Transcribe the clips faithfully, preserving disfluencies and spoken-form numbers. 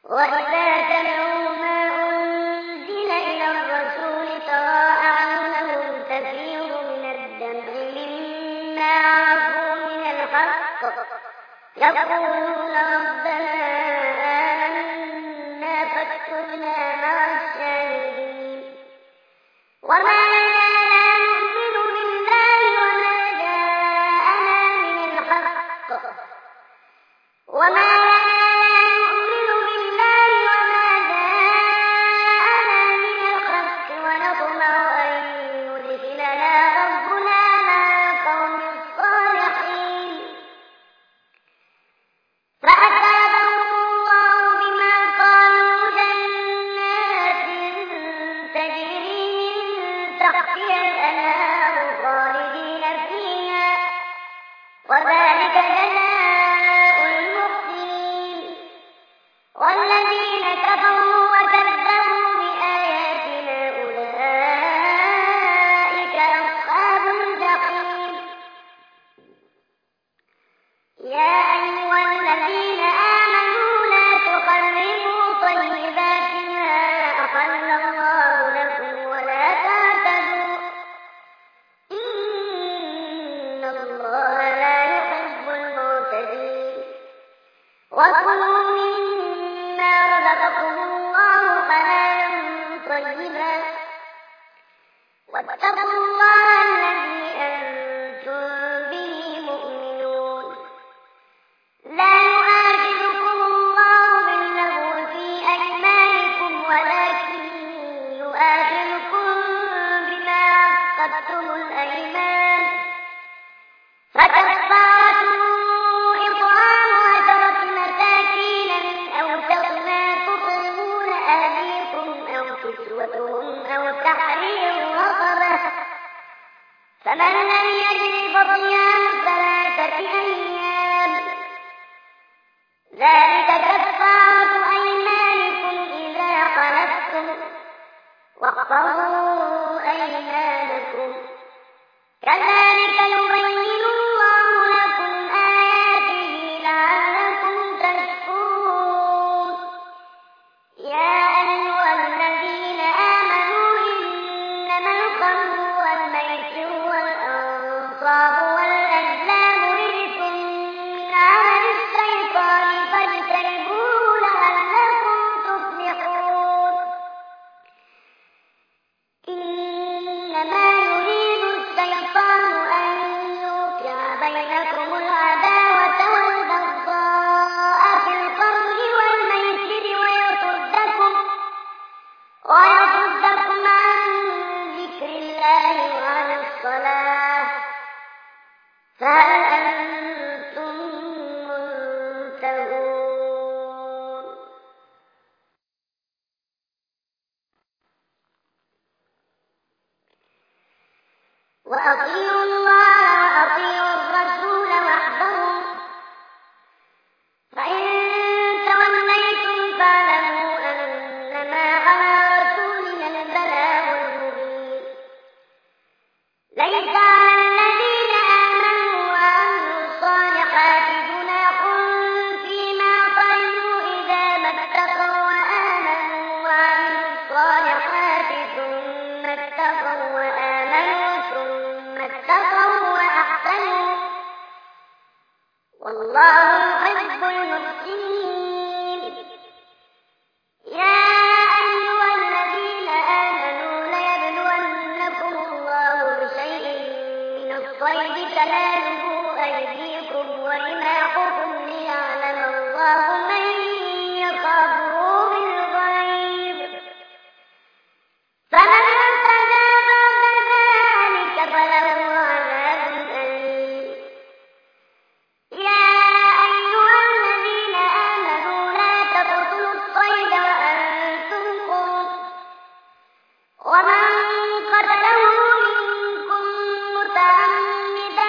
وإذا سمعوا ما أنزل إلى الرسول ترى أعينهم تفيض من الدمع مما عرفوا من الحق يقولون ربنا آمنا فاكتبنا مع الشاهدين. وما لنا لا نؤمن بالله وما جاءنا من الحق وما وذلك جزاء المحسنين. والذين كفروا وكذبوا بآياتنا أولئك أصحاب الجحيم. يا أيها الذين آمنوا لا تحرموا طيبات ما أحل الله لكم ولا تعتدوا إن الله لا يحب المعتدين. وكلوا مما رزقكم الله حلالا طيبا واتقوا الله الذي أنتم به مؤمنون. لا يؤاخذكم الله باللغو في أيمانكم ولكن يؤاخذكم بما عقدتم الأيمان فكفارته إطعام عشرة مساكين من أوسط ما تطعمون أهليكم أو كسوتهم أو تحرير رقبة فمن لم يجد فصيام ثلاثة أيام ذلك كفارة أيمانكم إذا حلفتم واحفظوا أيمانكم كذلك يبين الله لكم آياته لعلكم تشكرون. يا أيها الذين آمنوا إنما الخمر والميسر والأنصاب والأزلام رجس من عمل الشيطان فاجتنبوه لعلكم تفلحون. إنما يريد الشيطان أن يوقع بينكم العداوة والبغضاء في الخمر والميسر ويصدكم ويصدكم عن ذكر الله وعن الصلاة فهل أنتم منتهون؟ وأطيعوا الله وأطيعوا الرسول واحذروا فإن توليتم فاعلموا أنما على رسولنا البلاغ المبين. ليس على الذين آمنوا وعملوا الصالحات جناح فيما طعموا إذا ما اتقوا وآمنوا وعملوا الصالحات ثم اتقوا وآمنوا ثم اتقوا وأحسنوا والله يحب المحسنين. يا أيها الذين آمنوا ليبلونكم الله بشيء من الصيد تناله أيديكم ورماحكم ليعلم الله من يخافه بالغيب فمن اعتدى بعد ذلك فله عذاب أليم. يا أيها الذين آمنوا لا تقتلوا الصيد وأنتم حرم ومن قتله منكم متعمدا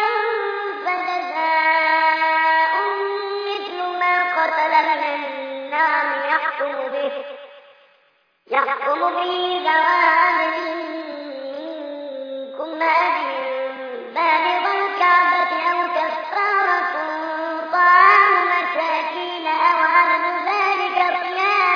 فجزاء مثل ما قتل من النعم يحكم به يحكم به ذوى عدل منكم هديا بالغ الكعبة أو كفارة طعام مساكين أو عدل ذلك صياما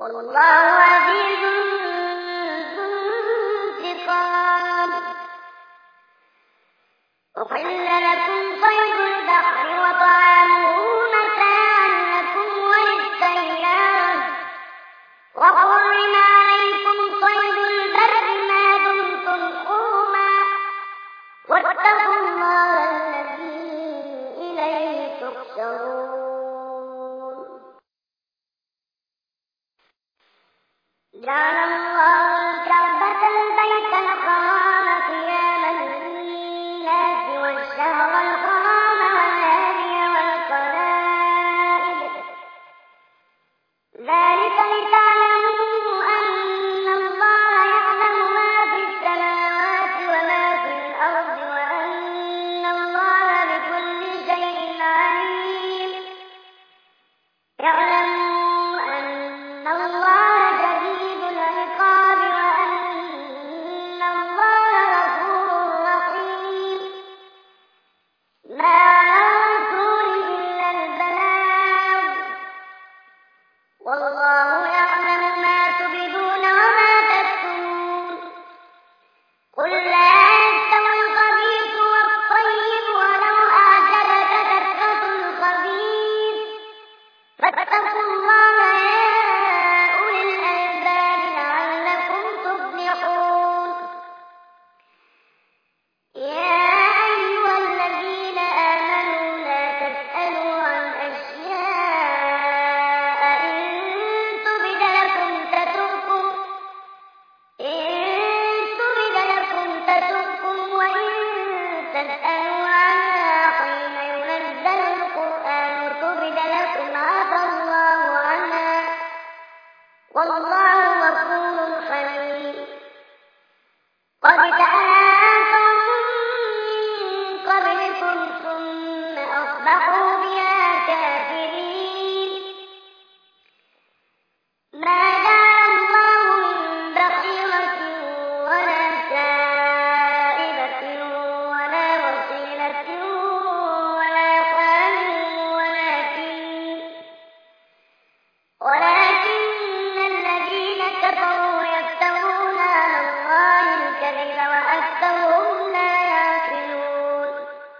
والله عزيز ذو انتقام. أحل لكم صيد البحر وطعامه متاعا لكم وللسيارة، وحرم عليكم صيد البر ما دمتم حرما، واتقوا الله الذي إليه تحشرون. جعل الله الكعبة البيت الحرام قياما للناس والشهر الحرام والهدي والقلائد، ذلك لتعلموا أن الله يعلم ما في السماوات وما في الأرض وأن الله بكل شيء عليم. اعلموا أن الله شديد العقاب وأن الله غفور رحيم. ما على الرسول إلا البلاغ، والله يعلم ما تبدون وما تكتمون. قل لا يستوي الخبيث والطيب ولو أعجبك كثرة الخبيث، فاتقوا الله يا أولي الألباب لعلكم تفلحون. يا أيها الذين آمنوا لا تسألوا عن أشياء إن تبد لكم تسؤكم إن تبد لكم تسؤكم وإن تسألوا عنها حين ينزل القرآن تبد لكم عفى الله عنها، والله غفور حليم. قد جاءكم من قبلكم ثم أصبحوا بها كافرين. ما جعل الله من بحيرة ولا سائبة ولا وصيلة ولا حام ولكن ولكن الذين كفروا يفترون على الله الكذب وأكثرهم لا يعقلون.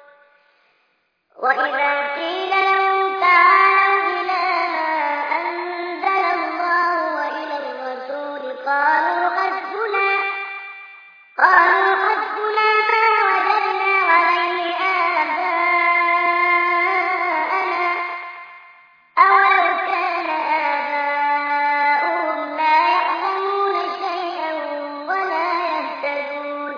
وإذا قيل لهم تعالوا إلى ما أنزل الله وإلى الرسول قالوا حسبنا قالوا حسبنا ما وجدنا عليه آباءنا، أولو كان آباؤهم لا يعلمون شيئا ولا يهتدون.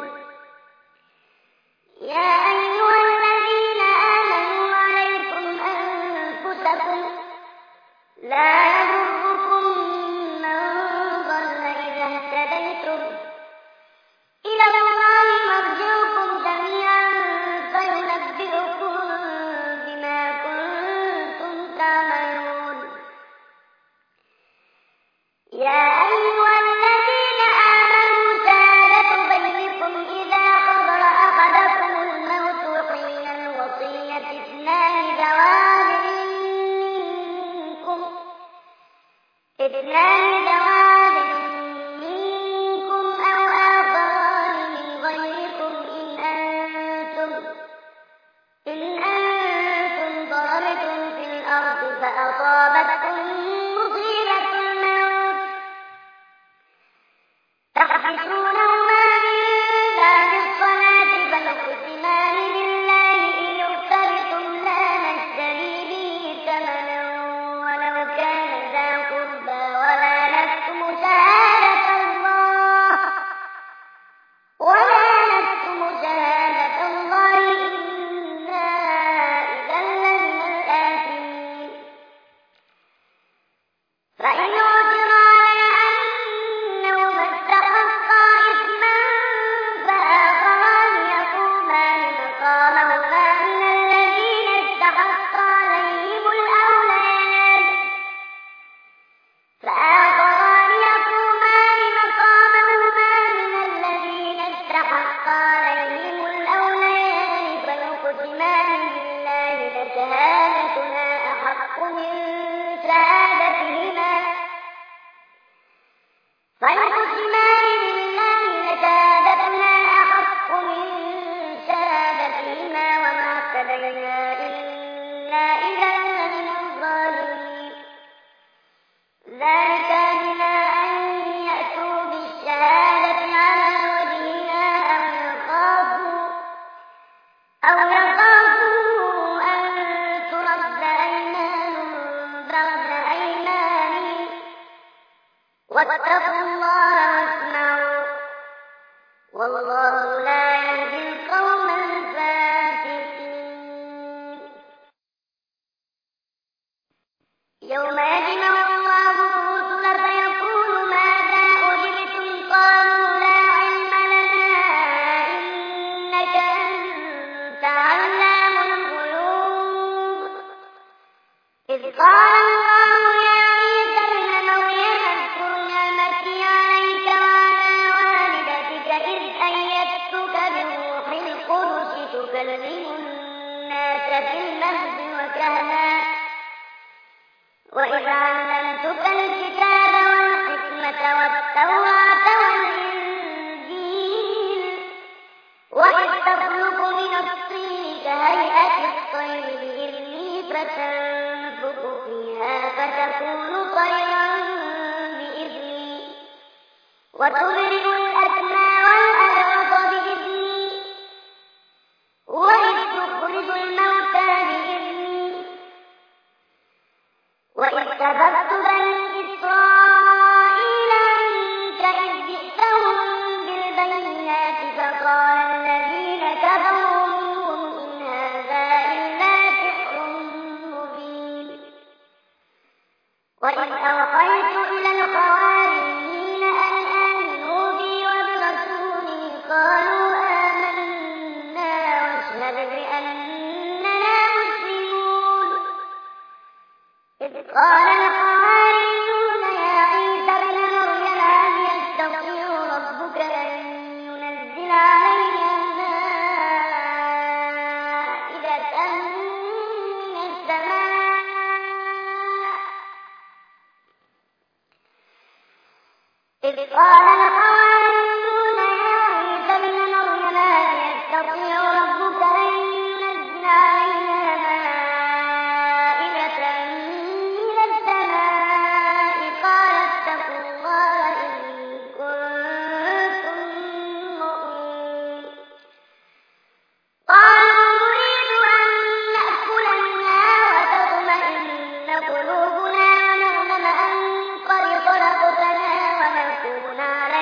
يا أيها الذين آمنوا عليكم أنفسكم لا يضركم من ضل إذا اهتديتم، إلى الله مرجعكم جميعا فينبئكم بما كنتم تعملون. يا أيها الذين آمنوا شهادة بينكم إذا حضر أحدكم الموت حين الوصية اثنان ذوى عدل منكم اثنان ذوى عدل منكم أو آخران من غيركم إن أنتم إن أنتم ضربتم في الأرض فأصابتكم مصيبة الموت تحبسونهما من بعد الصلاة فيقسمان بالله إن ارتبتم لا نشتري به ثمنا ولو كان ذا قربى ولا نفس واتقوا الله واسمعوا والله لا يهدي القوم الفاسقين. يوم يجمع الله الرسل فيقول ماذا أجبتم قالوا لا علم لنا إنك أنت علام الغيوب. إذ قال الله يا عيسى ابن مريم اذكر نعمتي عليك وعلى والدتك إذ أيدتك بروح القدس تكلم الناس في المهد وكهلا وإذ علمتك الكتاب والحكمة والتوراة والإنجيل وإذ تخلق من الطين كهيئة الطير بإذني فتنفخ فيها فتكون طيرا بإذني وتبرئ الأكمى والأبرص بإذني وإذ تخرج الموتى بإذني وإذ كفرت بني إسرائيل عنك إذ جئتهم بالبينات فقال الذين كفروا منهم إن هذا إلا سحر مبين. وإذ أوحيت إلى الحواريين أن آمنوا بي وبرسولي قالوا آمنا واشهد بأننا مسلمون. إذ قال الحواريون يا عيسى ابن مريم هل يستطيع ربك أن ينزل علينا مائدة من السماء إذ قال الحواريون يا عيسى ابن مريم هل يستطيع ربك أن ينزل علينا مائدة من السماء قال اتقوا الله إن كنتم مؤمنين. قالوا نريد أن نأكل منها وتطمئن قلوبنا ونعلم أن قد صدقتنا ونكون على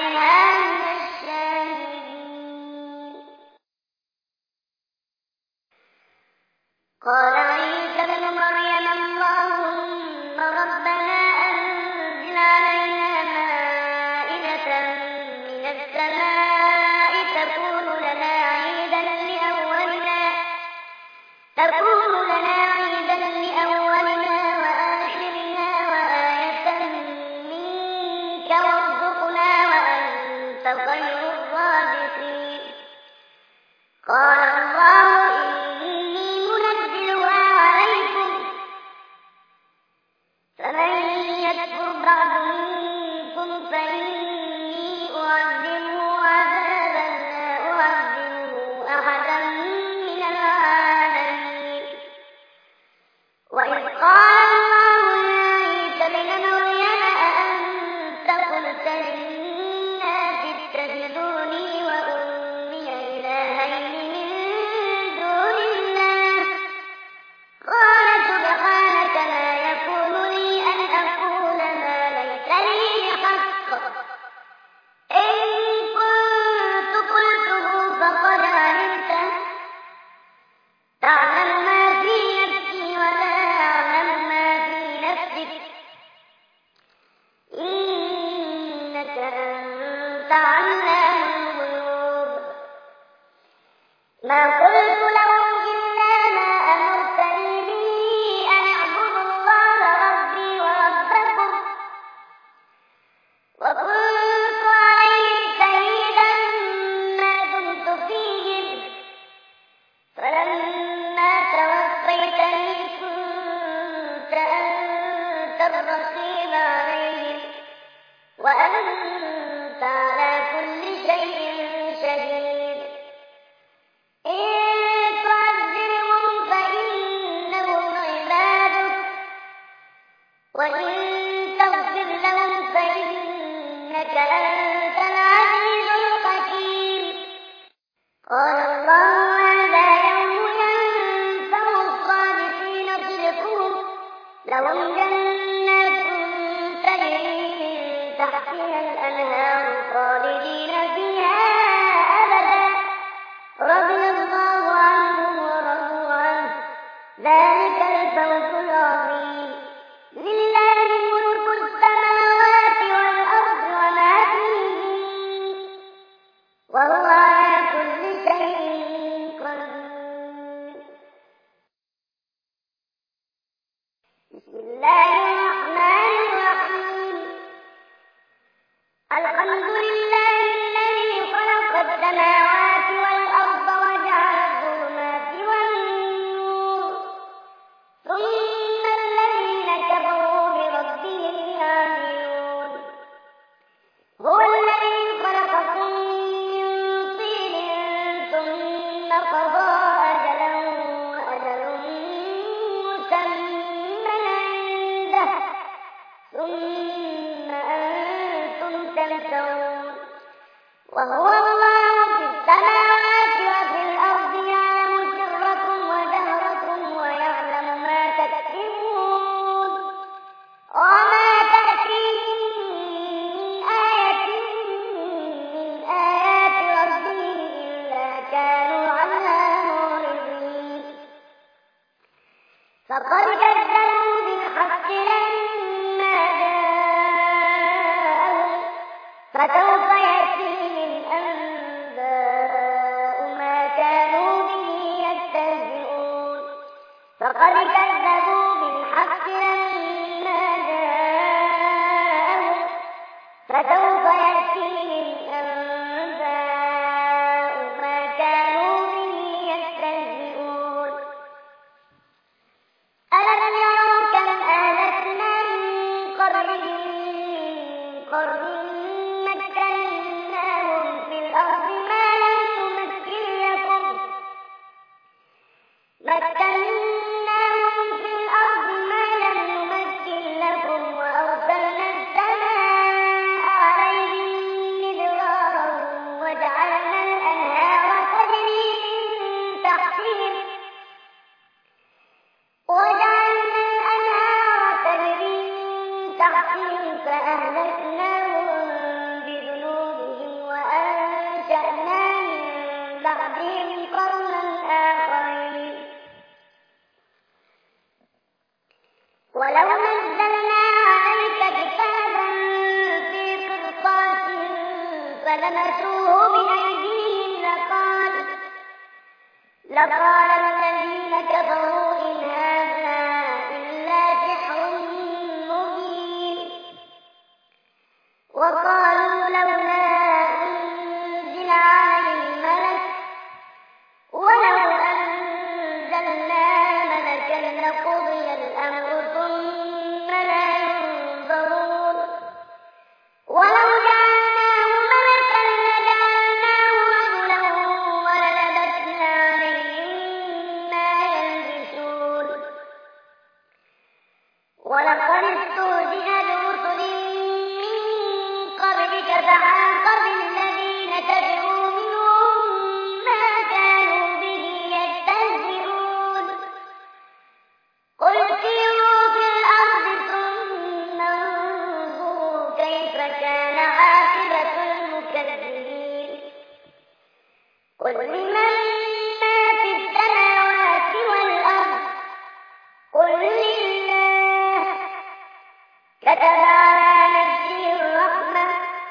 تحتها الأنهار خالدين فيها أبدا رضي الله عنهم ورضوا عنه ذلك الفوز العظيم لله ملك السماوات والأرض وما فيهن وهو على كل شيء قدير. بسم الله الرحمن الرحيم الحمد لله الذي خلق السماوات والأرض وجعل الظلمات والنور ثم الذين كفروا بربهم يعملون هو الذي خلقكم من طين ثم قضى أجلا وأجل مسمى عنده ثم أنتم تمترون وهو الله في السماوات وفي الأرض يعلم سركم وجهركم ويعلم ما تكسبون وما تأتيهم من آية من آيات ربهم إلا كانوا عنها معرضين فقد كذبوا بالحق لما جاءهم فسوف يأتيهم أنباء ما كانوا به يستهزئون فقد كذبوا بالحق لما جاءهم فسوف يأتيهم أنباء ما كانوا به يستهزئون ألم يروا كم أهلكنا من قبلهم من قرن مكناهم في الأرض ما لم نمكن لكم مكناهم في الأرض ما لم نمكن لكم وأرسلنا السماء عليهم مدرارا وجعلنا الأنهار تجري من تحتهم وجعلنا الأنهار تجري من تحتهم فأهلكناهم بذنوبهم وأنشأنا من بعدهم قرنا آخرين ولو نزلنا عليك كتابا في قرطاس فلمسوه بأيديهم لقال لقال الذين كفروا إن هذا إلا سحر مبين وقالوا لولا أنزل عليه ملك ولو أنزلنا ملكا لقضي الأمر ثم لا ينظرون ولو جعلناه ملكا لجعلناه رجلا وللبسنا عليهم ما يلبسون ولقد استهزئ برسل من قبلك فحاق بالذين كفروا منهم ما كانوا به يستهزئون قل سيروا في الأرض ثم انظروا كيف كان عاقبة المكذبين قل لمن ما في السماوات والأرض قل لله كتب على نفسه الرحمة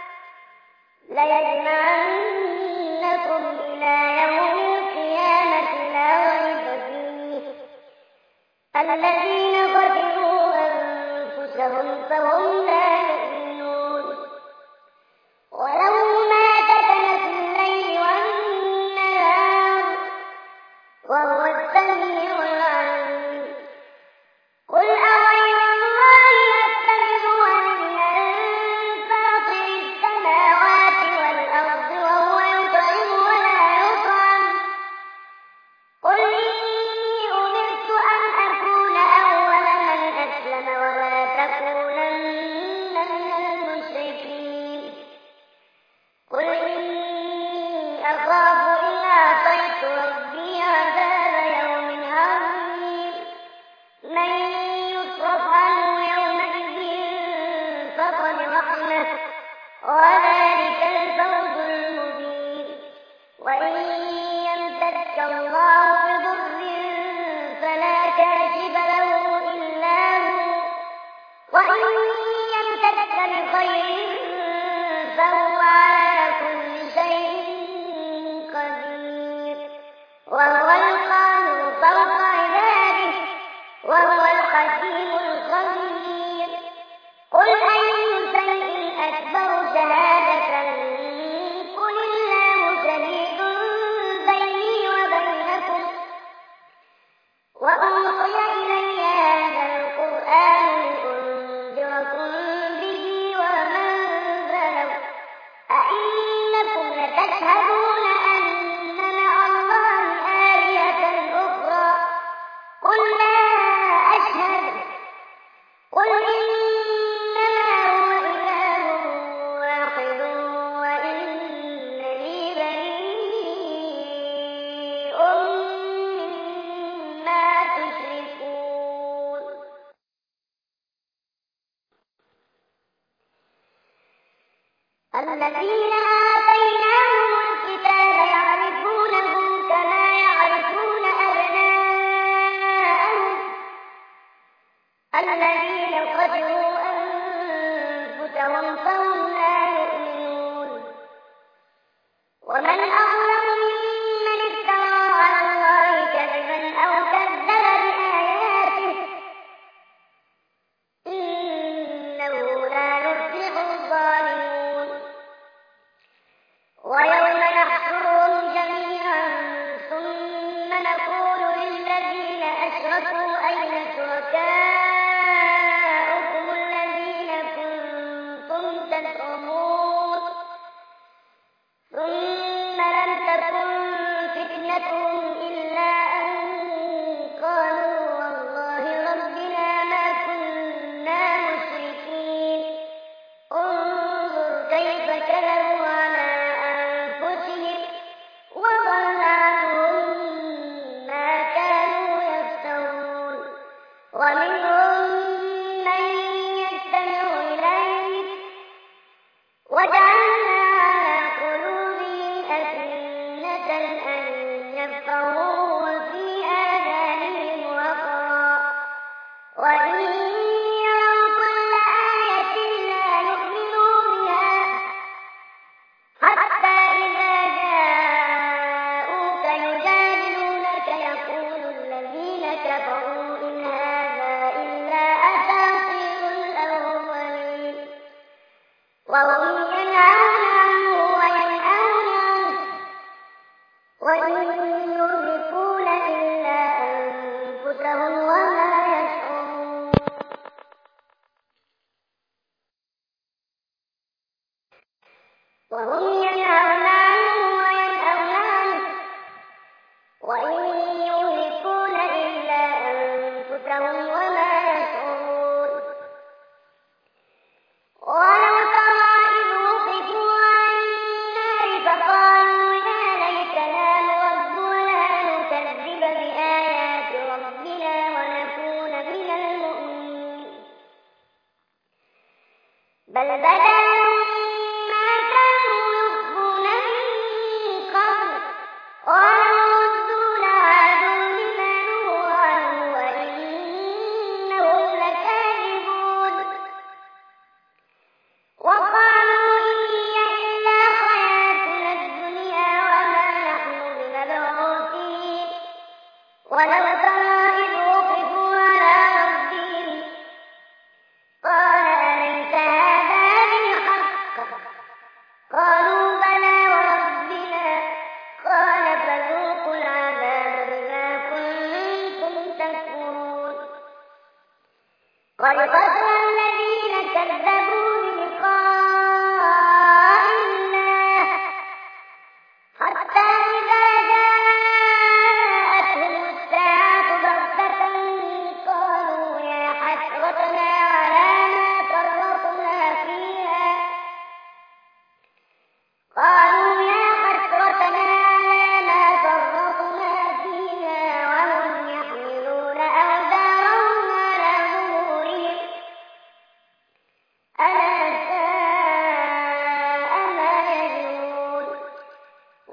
ليجمعنكم إلى يوم القيامة لا ريب فيه الذين خسروا أنفسهم فهم لا يؤمنون وله ما سكن في الليل والنهار وهو السميع العليم قل أغير الله أتخذ وليا فاطر السماوات والأرض وهو يطعم ولا يطعم قل إني أمرت أن أكون أول من أسلم ولا تكونن من المشركين قل إني أخاف إن عصيت ربي عذاب يوم عظيم من يصرف عنه يومئذ فقد رحمه سبحانه وذلك الفوز المبين وإن يمسك الله بضر فلا كاشف له إلا هو وإن يمسك بخير فهو على كل شيء قدير وهو القاهر فوق عباده وهو الحكيم الخبير قل أي شيء أكبر شهادة قل الله شهيد بيني وبينكم وأوحي إلي هذا القرآن لأنذركم به ومن بلغ أئنكم لتشهدون أن مع الله آلهة أخرى قل لا أشهد قل إنما هو إله واحد وإنني بريء مما تشركون الذين آتيناهم الكتاب يعرفونه كما يعرفون أبناءهم الذين خسروا أنفسهم فهم لا يؤمنون ومن أظلم ممن افترى على الله كذبا أو كذب بآياته إنه لا يفلح الظالمون ويوم نحشرهم جميعا ثم نقول للذين أشركوا أين شركاؤكم الذين كنتم تزعمون ثم لم تكن فتنتهم إلا أن قالوا والله ربنا ما كنا مشركين انظر كيف كذبوا على أنفسهم وضل عنهم ما كانوا يفترون ومنهم من يستمع إليك وجعلنا على قلوبهم أكنة أن يفقهوه وفي آذانهم وقرا وإن يروا كل آية لا يؤمنوا بها حتى إذا جاءوك يجادلونك يقول الذين كفروا إن هذا إلا أساطير الأولين وهم ينهون عنه وينأون عنه وإن يهلكون إلا أنفسهم وما يشعرون وهم ينهون عنه وينأون عنه وإن يهلكون إلا أنفسهم وما يشعرون ولو ترى إذ وقفوا على النار فقالوا يا ليتنا نرد ولا نكذب بآيات ربنا ونكون من المؤمنين بل بدا لهم ما كانوا يخفون من قبل ولو ردوا لعادوا لما نهوا عنه وإنهم لكاذبون وقالوا إن هي إلا حياتنا الدنيا وما نحن بمبعوثين ولو ترى إذ وقفوا على ربهم قال أليس هذا بالحق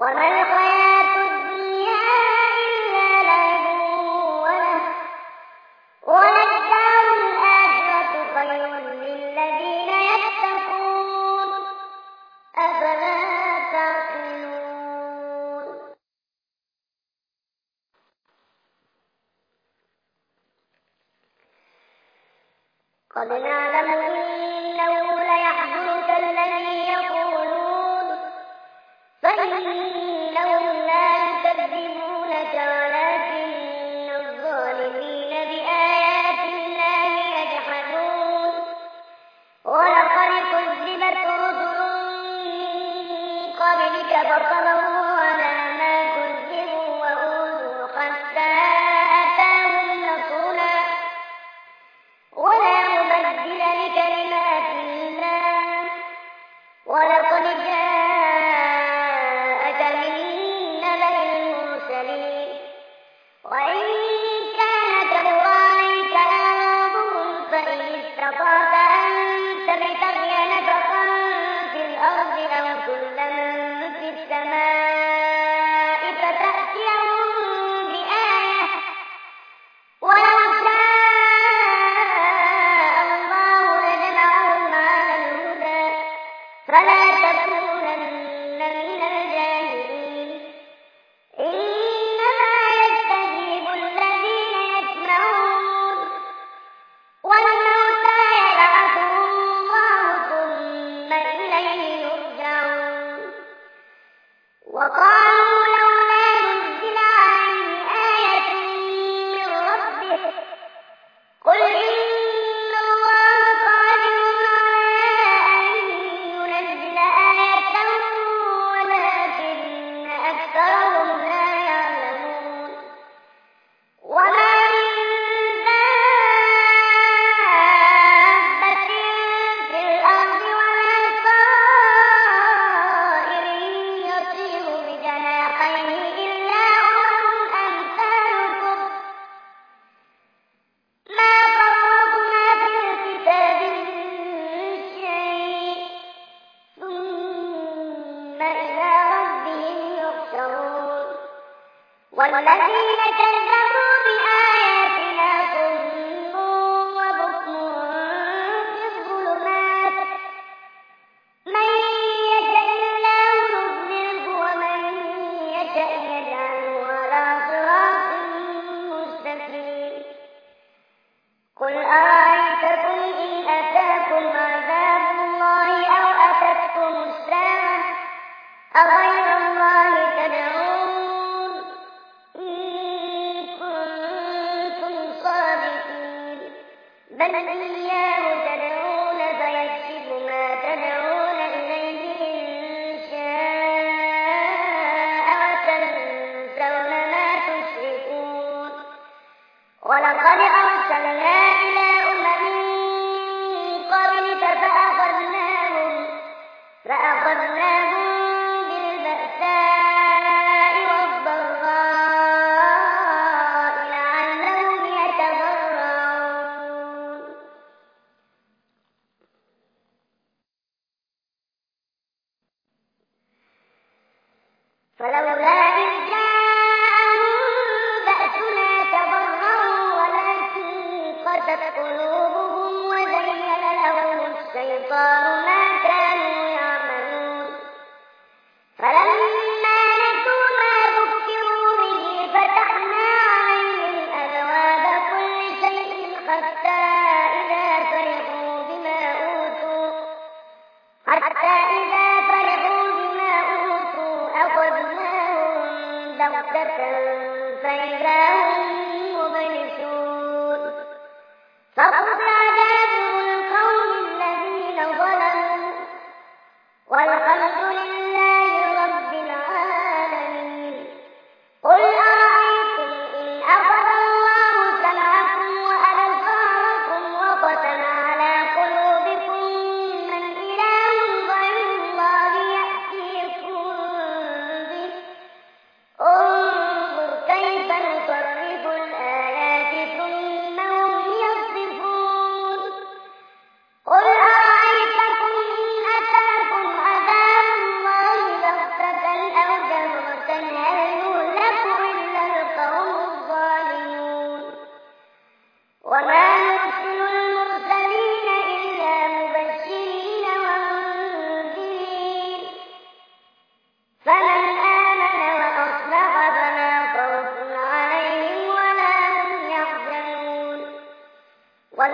وما الحياة الدنيا إلا لعب وله وللدار الآخرة خير للذين يتقون أفلا تعقلون قد نعلم إنه ليحزنك الذي يقولون فإنهم لا يكذبونك ولكن الظالمين بآيات الله يجحدون ولقد كذبت رسل من قبلك فصبروا على ما كذبوا وأوذوا حتى أتاهم نصرنا ولا مبدل لكلمات الله ولقد جاءك من نبأ المرسلين وإن كان كبر عليك إعراضهم فإن استطعت أن تبتغي نفقا في الأرض أو سلما في السماء فتأتيهم بآية ولو شاء الله لجمعهم على الهدى فلا تكونن من الجاهلين إنما يستجيب الذين يسمعون والموتى يبعثهم الله ثم إليه يرجعون وقالوا لولا نزل عليه آية من ربه قل إن الله قادر على أن ينزل آية ولكن أكثرهم لا يعلمون وما من دابة في الأرض ولا طائر يطير بجناحيه إلا أمم أمثالكم ما فرطنا في الكتاب من شيء ثم إلى ربهم يحشرون والذين كذبوا بآياتنا صم وبكم في الظلمات من يشاء الله يضلله ومن يشاء يجعله على صراط مستقيم قل أرأيتكم إن أتاكم عذاب الله أو أتتكم الساعة أغير الله تدعون إن كنتم صادقين بل إياه تدعون فيكشف ما تدعون إليه إن شاء وتنسون ما تشركون ولقد أرسلنا إلى أمم من قبلك فأخذناهم فأخذناهم بالبأساء والضراء لعلهم يتضرعون فلولا إذ جاءهم بأسنا تضرعوا ولكن قست قلوبهم وزين لهم الشيطان ما كانوا يعملون فلما نسوا ما ذكروا به فتحنا عليهم أبواب كل شيء حتى إذا فرحوا بما أوتوا حتى إذا فرحوا بما أوتوا أخذناهم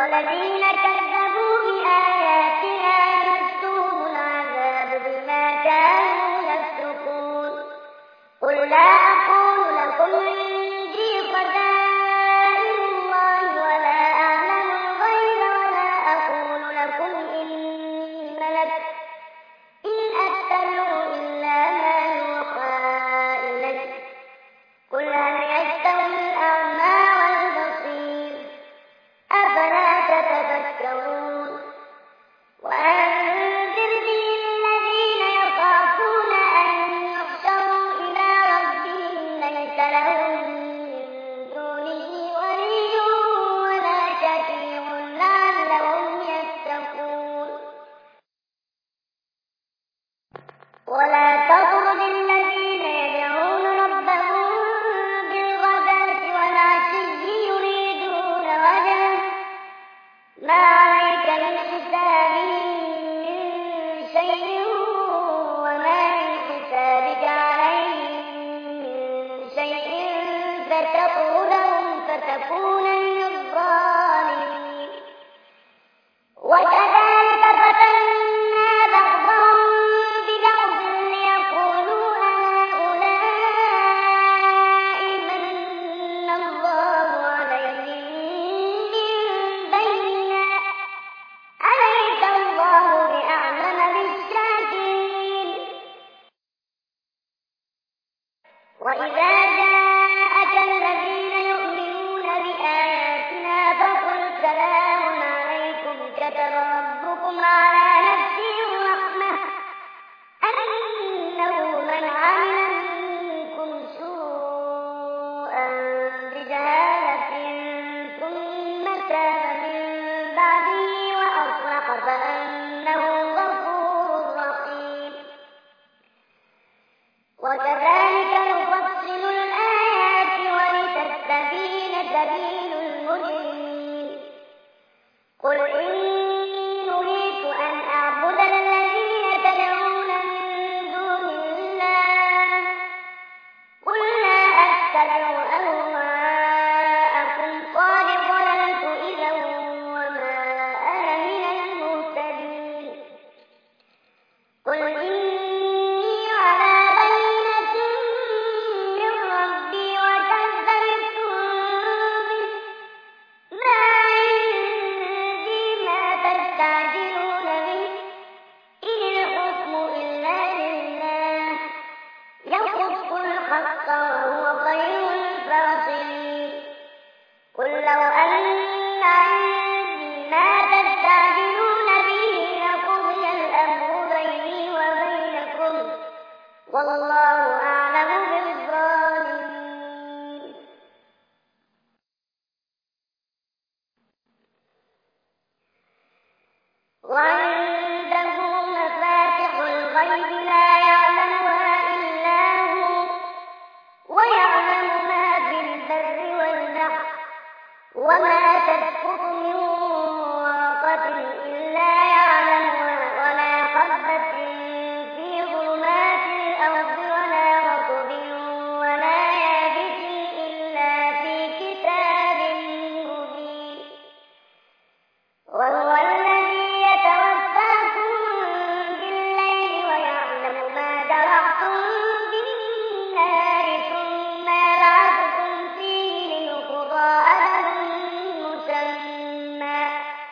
والذين كذبوا بآياتنا يمسهم العذاب بما كانوا يفسقون قل لا أقول لكم عندي خزائن الله ولا أعلم الغيب ولا أقول لكم إني ملك إن أتبع إلا ما يوحى إلي قل هل يستوي الأعمى والبصير أفلا تتفكرون وأنذر به الذين يخافون أن يحشروا إلى ربهم ليس لهم من دونه ولي ولا شفيع لعلهم يتقون ولا تطرد الذين يدعون ربهم بالغداة والعشي يريدون وجهه ما عليك من حسابهم من شيء وما من حسابك عليهم من شيء فتطردهم فتكون من الظالمين وكذلك فتنا بعضهم ببعض ليقولوا هؤلاء من الله عليهم من بيننا أليس الله بأعلم بالشاكرين وإذا جاءك الذين يؤمنون بآياتنا فقل سلام عليكم كتب ربكم على نفسه الرحمة أنه من عمل منكم سوءا بجهالة ثم تاب من بعده وأصلح فأنه غفور رحيم وكذلك نفصل الآيات ولتستبين سبيل المجرمين قل إني نهيت أن أعبد الذين تدعون من دون الله قل لا أتبع أهواءكم قد ضللت إذا وما أنا من المهتدين قل إني على بينة من ربي وكذبتم به ما عندي ما تستعجلون به إن الحكم إلا لله يقص الحق وهو خير الفاصلين قل لو أن عندي ما تستعجلون به لقضي الأمر بيني وبينكم والله أعلم بالظالمين وعنده مفاتح الغيب لا يعلمها إلا هو ويعلم ما في البر والبحر وما تسقط من ورقة إلا يعلمها ولا حبة في ظلمات الأرض ولا رطب ولا يابس إلا في كتاب مبين وهو الذي يتوفاكم بالليل ويعلم ما جرحتم بالنهار ثم يبعثكم فيه ليقضى أجل مسمى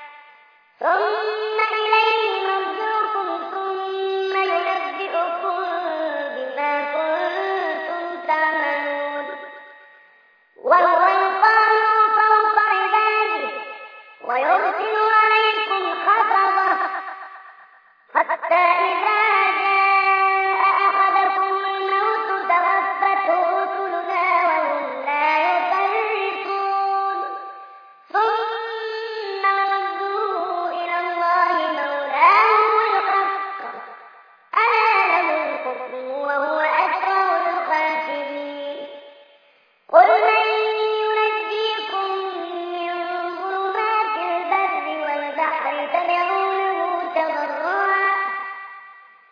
ثم إليه مرجعكم ثم ينبئكم بما كنتم تعملون وهو القاهر فوق عباده ويرسل عليكم حفظة حتى إذا جاء أحدكم الموت توفته رسلنا وهم لا يفرطون ثم ردوا إلى الله مولاهم الحق ألا له الحكم وهو أسرع الحاسبين قل من ينجيكم من ظلمات البر والبحر تدعونه تضرعا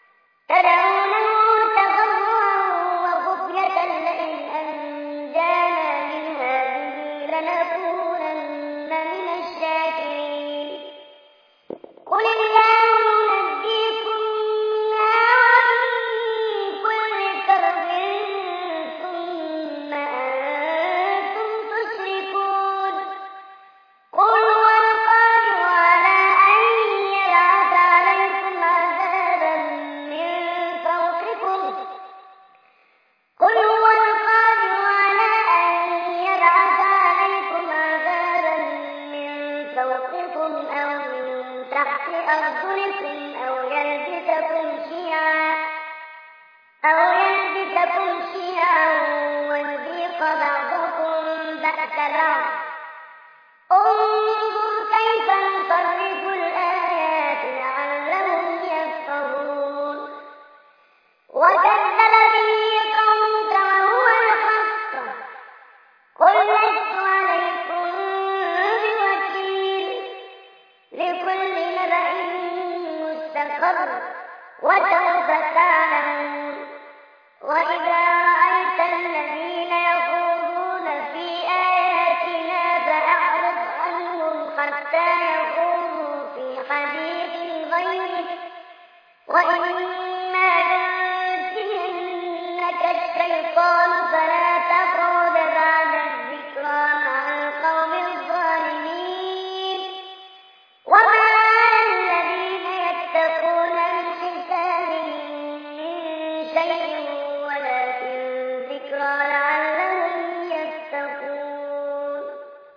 وسوف تعلمون. وإذا رأيت الذين يخوضون في آياتنا فأعرض عنهم حتى يخوضوا في حديث غيره، وإما ينسينك الشيطان فلا تقعد بعد الذكرى مع القوم الظالمين. وما على الذين يتقون من حسابهم من شيء ولكن ذكرى لعلهم يتقون.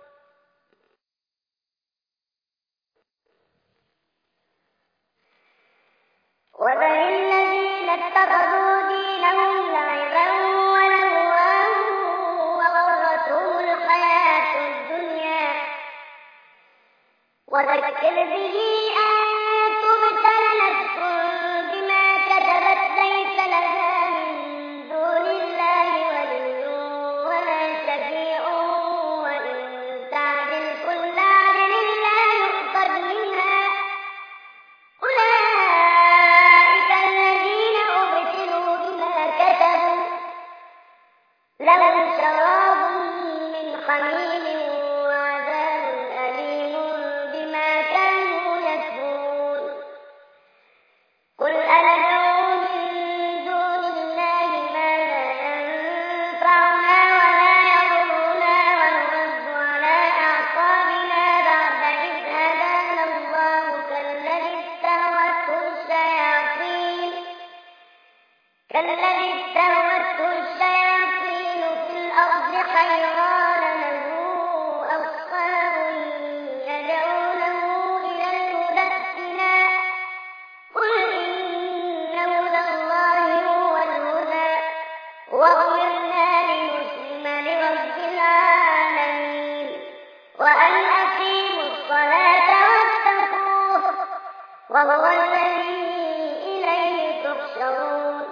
وذر الذين اتخذوا دينهم لعبا ولهوا وغرتهم الحياة الدنيا، وذكر به أن تبتل نفس بما كسبت ليس لها من دون الله ولي ولا شفيع، وإن تعدل كل عدل لا يؤخذ منها. أولئك الذين أبتلوا بما كسبوا لهم شراب من حميم وعذاب أليم بما كانوا يكفرون. قل أندعو من دون الله ما لا ينفعنا ولا يضرنا ونرد على أعقابنا بعد إذ هدانا الله كالذي استهوته الشياطين كالذي استهوته الشياطين في الأرض حيران له أصحاب يدعونه إلى الهدى ائتنا. قل إن هدى الله هو الهدى وأمرنا لنسلم لرب العالمين وأن أقيموا الصلاة واتقوه وهو الذي إليه تحشرون.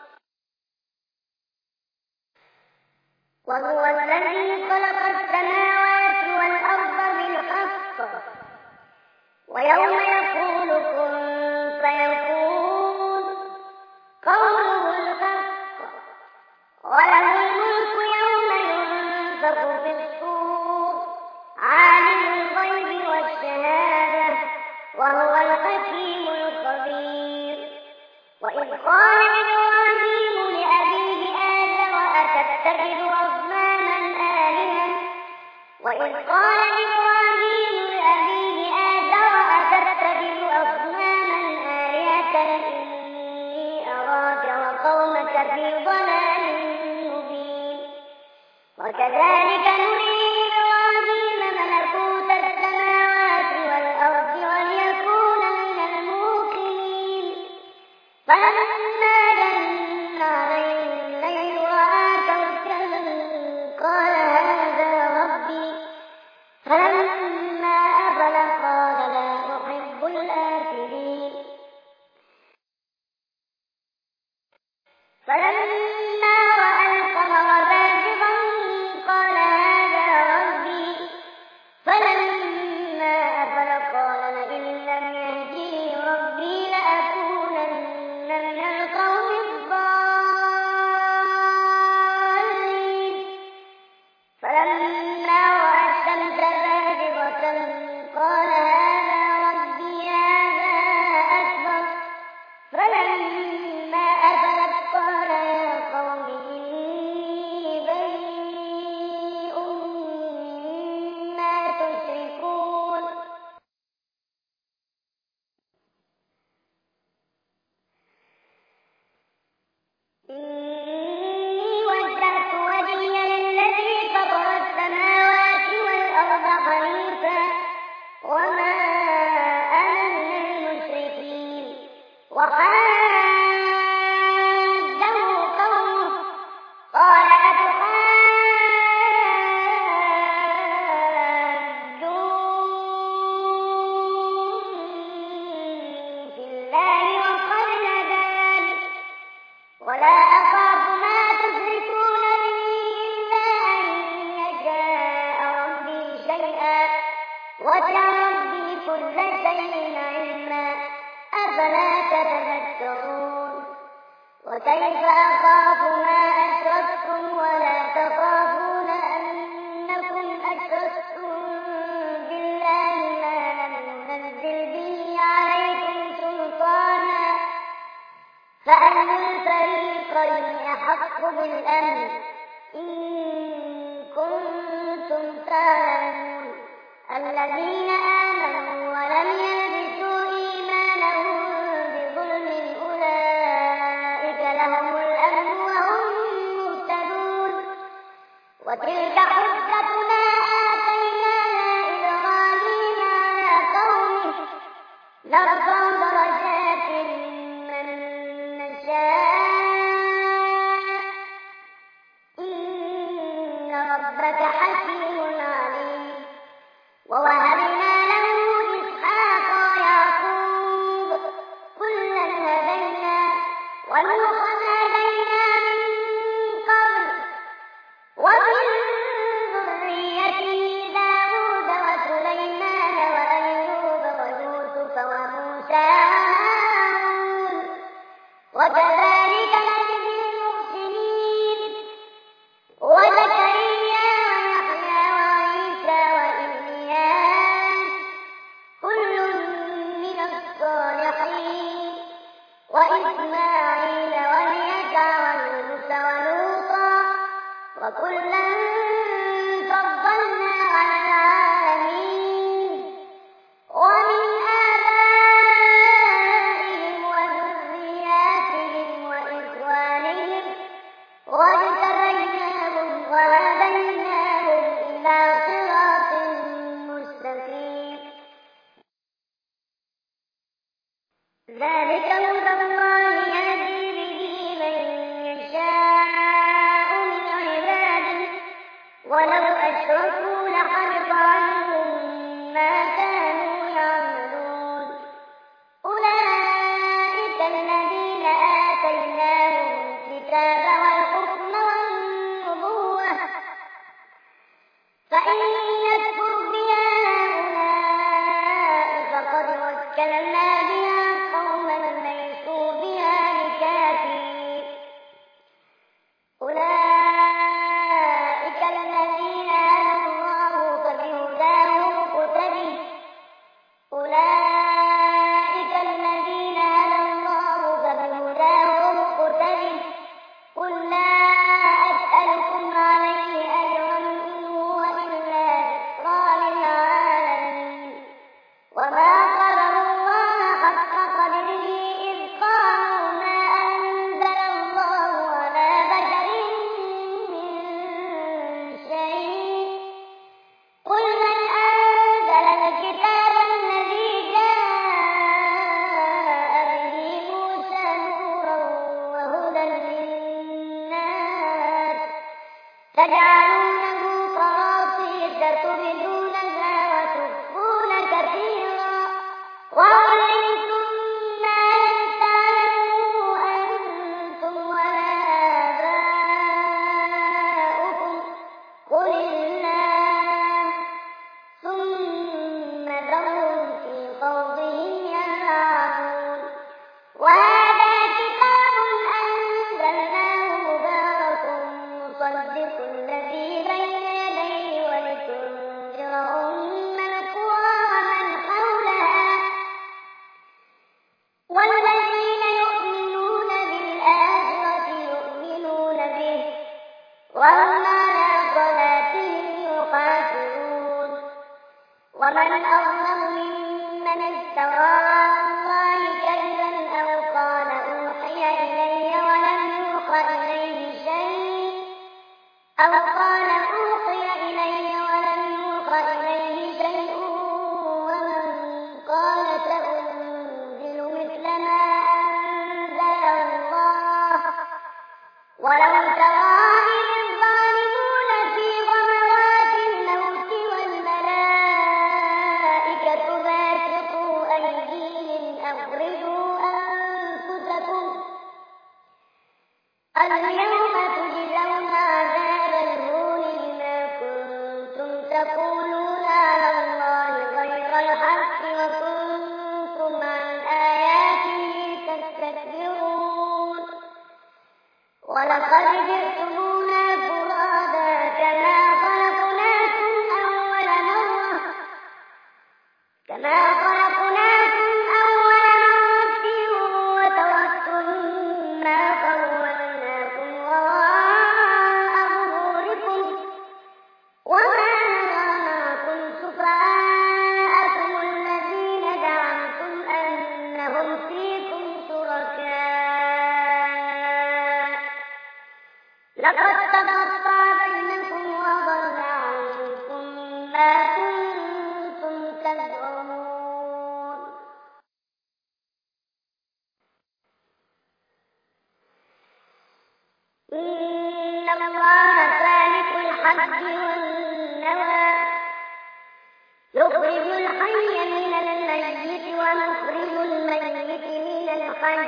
وهو الذي خلق السماوات والأرض بالحق، ويوم يقول كن فيكون قوله الحق، وله الملك يوم ينفخ في الصور عالم الغيب والشهادة وهو الحكيم الخبير. وإذ قال إبراهيم لأبيه آزر أتتخذ أصناما آلهة وإذ قال إبراهيم لأبيه آزر أتتخذ أصناما آلهة إني أراك وقومك في ضلال مبين. وكذلك نري إبراهيم ملكوت السماوات والأرض وليكون من الموقنين. فلما جن عليه الليل رأى كوكبا قال هذا ربي، فلما أفل قال لا أحب الآفلين. فلما رأى القمر بازغا قال هذا ربي، فلما أفل قال لئن لم يهدني ربي لأكونن من القوم الضالين. فلما رأى الشمس بازغة قال هذا ربي هذا أكبر. فلما أفلت قال يا قوم إني بريء مما تشركون. إني وجهت وجهي للذي فطر السماوات والأرض حنيفا وما أنا من المشركين. وحاجه قومه قال أتحاجوني في الله وقد هداني ولا أخاف ما تشركون به إلا أن يشاء ربي شيئا وسع ربي كل شيء علما. أفلا تتذكرون. وكيف أخاف ما أشركتم ولا تخافون أنكم أشركتم بالله ما لم ينزل به عليكم سلطانا فأي الفريقين أحق بالأمن إن كنتم تعلمون الذين آمنوا ولم يلبسوا إيمانهم بظلم أولئك لهم الأمن وهم مهتدون وتلك حجتنا آتيناها إبراهيم على قومه نرفع درجات من نشاء إن ربك حكيم عليم ووهبنا له إسحاق ويعقوب كلا هدينا ونوحا هدينا من قبل ومن ذريته داود وسليمان وأيوب ويوسف وموسى وهارون وكذلك نجزي المحسنين وزكريا ويحيى وعيسى وإلياس كل من الصالحين وإسماعيل واليسع ويونس ولوطا وكلا فضلنا على العالمين ومن آبائهم وذرياتهم وإخوانهم واجتبيناهم وهديناهم إلى صراط مستقيم ذلك هدى الله يهدي به من يشاء من عباده ولو أشركوا لحبط عنهم ما كانوا يعملون أولئك الذين آتيناهم الكتاب والحكم والنبوة فإن يكفر بها هؤلاء فقد وكلنا بها قوما ليسوا بها بكافرين أولئك الذين هدى الله فبهداه مقتدي أولئك الذين هدى الله فبهداه مقتدي قل لا أسألكم عليه أجرا إن هو إلا ذكرى للعالمين وما قدروا الله حق قدره إذ قالوا ما أنزل الله على بشر من شيء قل من أنزل الكتاب الذي جاء به موسى نورا وهدى للناس تجعلونه قراطيس تبدونها وتخفون كثيرا وعلمتم ما لم تعلموا أنتم ولا آباؤكم قل الله ثم ذرهم في خوضهم يلعبون وهذا كتاب أنزلناه مبارك مصدق الذي بين يديه ولتنذر أم القرى ومن حولها والذين يؤمنون بالآخرة يؤمنون به وهم على صلاتهم يحافظون ومن أظلم ممن افترى على الله كذبا أو قال أوحي إلي ولم يوحى إليه شيء أو قال أوحي إلي ولم يوحى إليه شيء ومن قال سأنزل مثل ما أنزل الله ولو ترى إذ الظالمون في غمرات الموت والملائكة باسطوا أيديهم أخرجوا أنفسكم اليوم تجزون عذاب الهون بما كنتم تقولون على الله غير الحق وكنتم عن آياته تستكبرون ولقد جئتمونا فرادا كما خلقناكم أول مرة كما خلقناكم أول مرة وتركتم ما خولناكم وراء ظهوركم وما نرى معكم شفعاءكم الذين زعمتم أنهم فيكم شركاء لقد تقطع بينكم وضل عنكم ما كنتم تزعمون إن الله خالق الحب والنوى يخرج الحي من الميت ومخرج الميت من الحي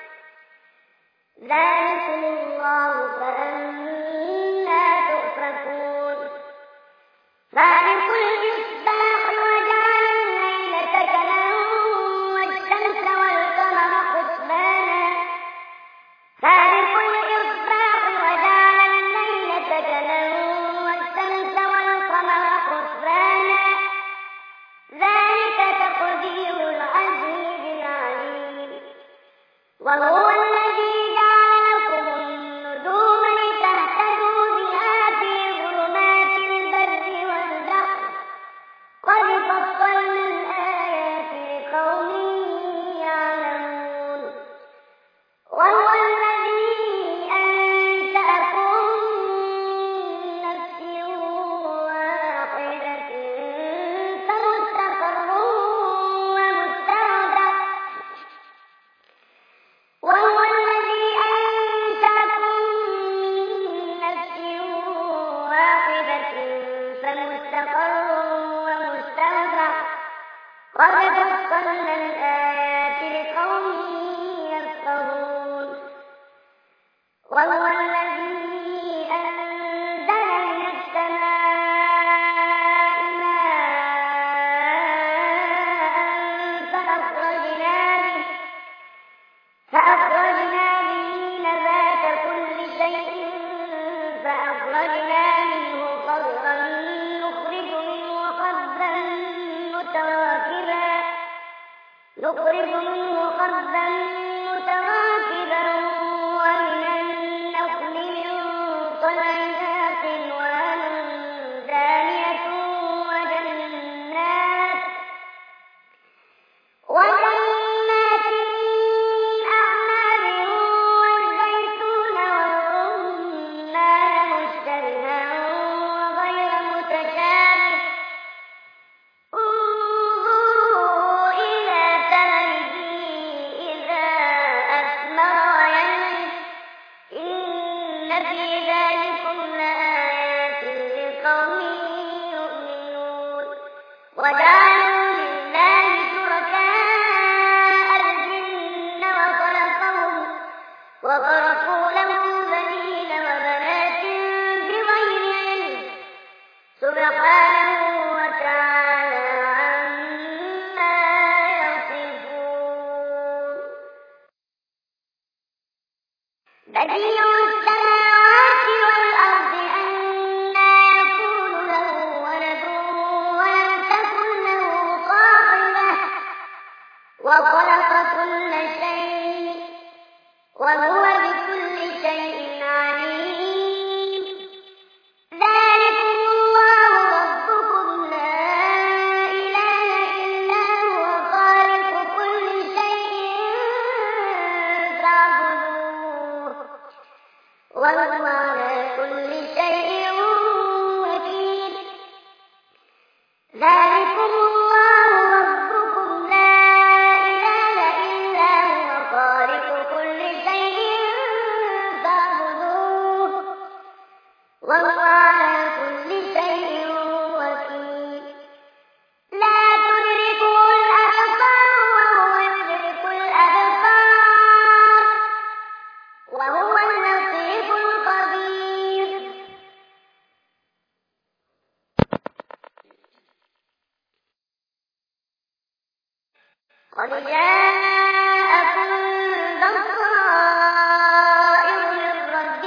ذلكم الله فأنى تؤفكون فالق الإصباح وجعل الليل سكنا والشمس والقمر حسبانا فالق الإصباح وجعل الليل سكنا والشمس والقمر حسبانا ذلك تقدير العزيز العليم وهو الذي جعل لكم النجوم لتهتدوا بها في ظلمات البر والبحر قد فصلنا الآيات لقوم يعلمون وهو الذي أنشأكم من نفس واحدة فمستقر ومستودع وهو الذي أنشأكم من نفس واحدة فمستقر ومستودع قد فصلنا الآيات لقوم يفقهون وهو الذي أنزل من السماء ماء فأخرجنا به فأخرجنا به نبات كل شيء فأخرجنا منه خضرا نخرج منه حبا متراكبا نخرج منه حبا متراكبا ومن النخل من طلعها قنوان دانية وجنات وجنات من أعناب والزيتون والرمان مشتبها وغير متشابه انظروا إلى ثمره إذا أثمر وينعم إن في ذلكم لآيات لقوم يؤمنون وجعلوا لله شركاء الجن وخلقهم وخلقوا له بنين وبنات بغير علم سبحانه وتعالى عما يصفون بديع السماوات والأرض أنى يكون له ولد ولم تكن له صاحبة وخلق كل شيء وهو بكل شيء عليم ذلكم الله ربكم لا إله إلا هو خالق كل شيء فاعبدوه وهو على كل شيء وكيل ذلكم الله ربكم لا إله إلا هو خالق كل شيء فاعبدوه وهو على كل شيء وكيل لا تدركه الأبصار وهو يدرك الأبصار وهو اللطيف الخبير قد جاءكم بصائر من ربكم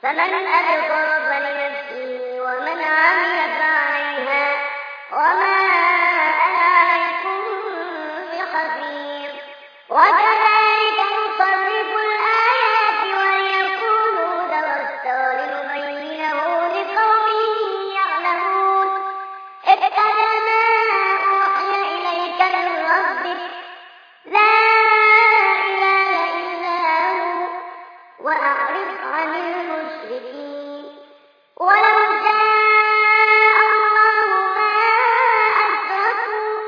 فمن أبصر فلنفسه ومن عمل فعليها وما أنا عليكم بحفيظ. وكذلك نصرف الآيات وليقولوا درست ولنبينه لقوم يعلمون. اتبع ما أوحي إليك من ربك لا إله إلا هو وأعرض عن المشركين. ولو شاء الله ما أشركوا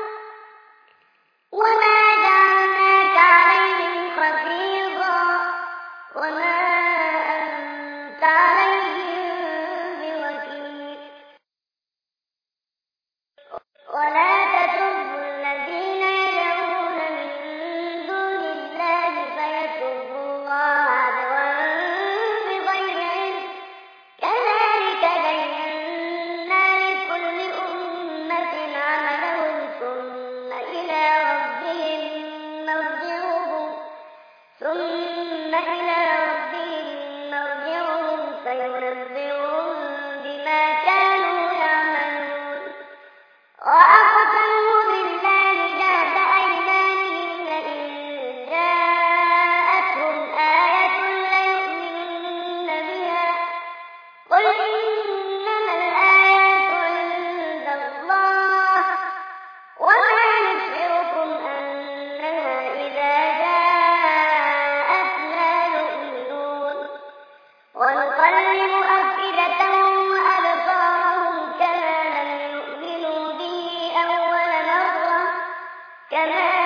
وما جعلناك عليهم حفيظا وما أنت عليهم بوكيل. ولا تسبوا الذين يدعون من دون الله فيسبوا الله عدوا بغير علم. كذلك زينا لكل أمة عملهم ثم إلى ربهم مرجعهم ثم إلى ربهم مرجعهم فينبئهم بما كانوا يعملون. وأقسموا بالله جهد أيمانهم لئن جاءتهم آية ليؤمنن بها قل إنما الآيات عند الله وما نشعركم أنها إذا جاءت لا يؤمنون. ونقلب أفئدتهم وأبصارهم كما لم يؤمنوا به أول مرة كما